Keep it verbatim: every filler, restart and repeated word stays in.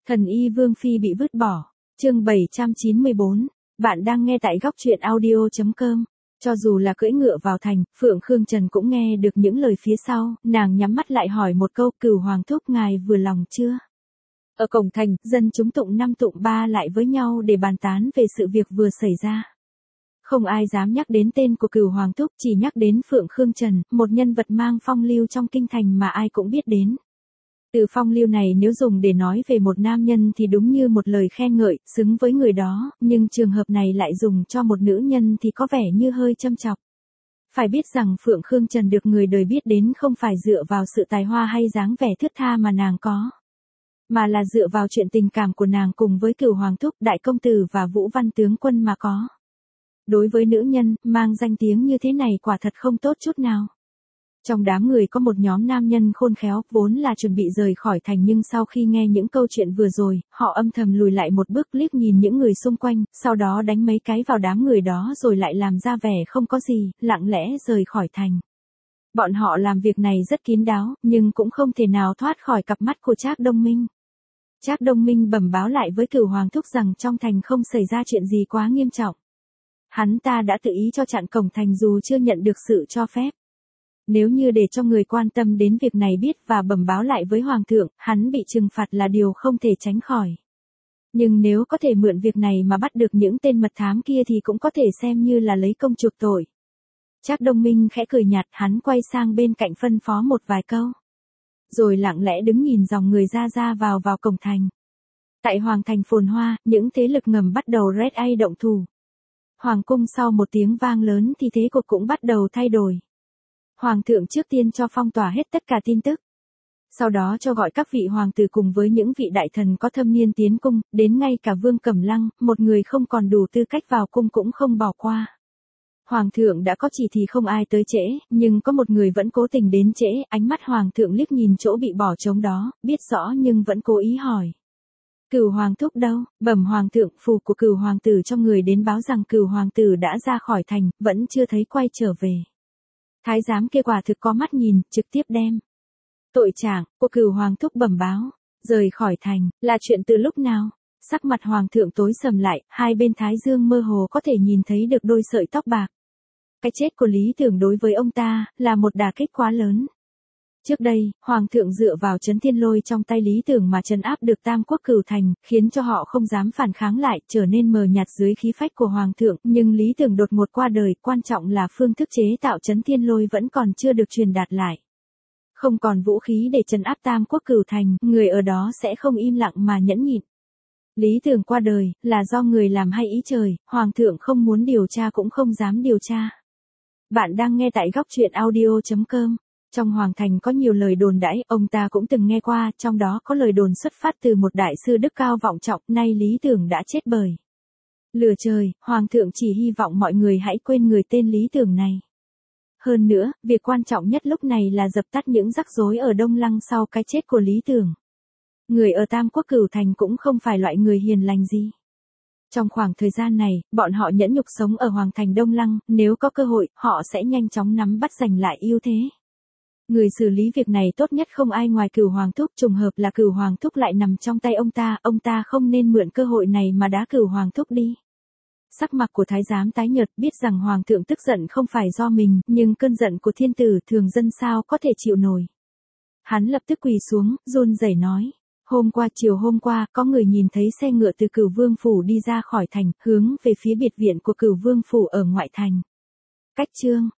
Thần y Vương Phi bị vứt bỏ. Chương bảy trăm chín mươi bốn. Bạn đang nghe tại góc truyện audio chấm com. Cho dù là cưỡi ngựa vào thành, Phượng Khương Trần cũng nghe được những lời phía sau, nàng nhắm mắt lại hỏi một câu, Cửu Hoàng thúc ngài vừa lòng chưa? Ở cổng thành, dân chúng tụng năm tụng ba lại với nhau để bàn tán về sự việc vừa xảy ra. Không ai dám nhắc đến tên của Cửu Hoàng thúc, chỉ nhắc đến Phượng Khương Trần, một nhân vật mang phong lưu trong kinh thành mà ai cũng biết đến. Từ phong lưu này nếu dùng để nói về một nam nhân thì đúng như một lời khen ngợi, xứng với người đó, nhưng trường hợp này lại dùng cho một nữ nhân thì có vẻ như hơi châm chọc. Phải biết rằng Phượng Khương Trần được người đời biết đến không phải dựa vào sự tài hoa hay dáng vẻ thướt tha mà nàng có, mà là dựa vào chuyện tình cảm của nàng cùng với Cửu Hoàng thúc, đại công tử và Vũ Văn tướng quân mà có. Đối với nữ nhân, mang danh tiếng như thế này quả thật không tốt chút nào. Trong đám người có một nhóm nam nhân khôn khéo, vốn là chuẩn bị rời khỏi thành nhưng sau khi nghe những câu chuyện vừa rồi, họ âm thầm lùi lại một bước liếc nhìn những người xung quanh, sau đó đánh mấy cái vào đám người đó rồi lại làm ra vẻ không có gì, lặng lẽ rời khỏi thành. Bọn họ làm việc này rất kín đáo, nhưng cũng không thể nào thoát khỏi cặp mắt của Trác Đông Minh. Trác Đông Minh bẩm báo lại với Cửu Hoàng thúc rằng trong thành không xảy ra chuyện gì quá nghiêm trọng. Hắn ta đã tự ý cho chặn cổng thành dù chưa nhận được sự cho phép. Nếu như để cho người quan tâm đến việc này biết và bẩm báo lại với Hoàng thượng, hắn bị trừng phạt là điều không thể tránh khỏi. Nhưng nếu có thể mượn việc này mà bắt được những tên mật thám kia thì cũng có thể xem như là lấy công chuộc tội. Trác Đông Minh khẽ cười nhạt, hắn quay sang bên cạnh phân phó một vài câu. Rồi lặng lẽ đứng nhìn dòng người ra ra vào vào cổng thành. Tại Hoàng thành phồn hoa, những thế lực ngầm bắt đầu red ai động thủ. Hoàng cung sau một tiếng vang lớn thì thế cục cũng bắt đầu thay đổi. Hoàng thượng trước tiên cho phong tỏa hết tất cả tin tức. Sau đó cho gọi các vị hoàng tử cùng với những vị đại thần có thâm niên tiến cung, đến ngay cả Vương Cẩm Lăng, một người không còn đủ tư cách vào cung cũng không bỏ qua. Hoàng thượng đã có chỉ thì không ai tới trễ, nhưng có một người vẫn cố tình đến trễ, ánh mắt hoàng thượng liếc nhìn chỗ bị bỏ trống đó, biết rõ nhưng vẫn cố ý hỏi. Cửu Hoàng thúc đâu? Bẩm Hoàng thượng, phù của Cửu Hoàng tử trong người đến báo rằng Cửu Hoàng tử đã ra khỏi thành, vẫn chưa thấy quay trở về. Thái giám kia quả thực có mắt nhìn, trực tiếp đem tội trạng của Cửu Hoàng thúc bẩm báo, rời khỏi thành, là chuyện từ lúc nào? Sắc mặt Hoàng thượng tối sầm lại, hai bên thái dương mơ hồ có thể nhìn thấy được đôi sợi tóc bạc. Cái chết của Lý Tưởng đối với ông ta, là một đả kích quá lớn. Trước đây, Hoàng thượng dựa vào Trấn Thiên Lôi trong tay Lý Tưởng mà trấn áp được Tam Quốc Cửu Thành, khiến cho họ không dám phản kháng lại, trở nên mờ nhạt dưới khí phách của Hoàng thượng, nhưng Lý Tưởng đột ngột qua đời, quan trọng là phương thức chế tạo Trấn Thiên Lôi vẫn còn chưa được truyền đạt lại. Không còn vũ khí để trấn áp Tam Quốc Cửu Thành, người ở đó sẽ không im lặng mà nhẫn nhịn. Lý Tưởng qua đời, là do người làm hay ý trời, Hoàng thượng không muốn điều tra cũng không dám điều tra. Bạn đang nghe tại góc truyện audio chấm com. Trong Hoàng thành có nhiều lời đồn đãi, ông ta cũng từng nghe qua, trong đó có lời đồn xuất phát từ một đại sư đức cao vọng trọng, nay Lý Tưởng đã chết bởi lửa trời, Hoàng thượng chỉ hy vọng mọi người hãy quên người tên Lý Tưởng này. Hơn nữa, việc quan trọng nhất lúc này là dập tắt những rắc rối ở Đông Lăng sau cái chết của Lý Tưởng. Người ở Tam Quốc Cửu Thành cũng không phải loại người hiền lành gì. Trong khoảng thời gian này, bọn họ nhẫn nhục sống ở Hoàng thành Đông Lăng, nếu có cơ hội, họ sẽ nhanh chóng nắm bắt giành lại ưu thế. Người xử lý việc này tốt nhất không ai ngoài Cửu Hoàng thúc, trùng hợp là Cửu Hoàng thúc lại nằm trong tay ông ta, ông ta không nên mượn cơ hội này mà đá Cửu Hoàng thúc đi. Sắc mặt của thái giám tái nhợt, biết rằng Hoàng thượng tức giận không phải do mình, nhưng cơn giận của thiên tử thường dân sao có thể chịu nổi. Hắn lập tức quỳ xuống, run rẩy nói. Hôm qua chiều hôm qua, có người nhìn thấy xe ngựa từ Cửu Vương phủ đi ra khỏi thành, hướng về phía biệt viện của Cửu Vương phủ ở ngoại thành. Cách chương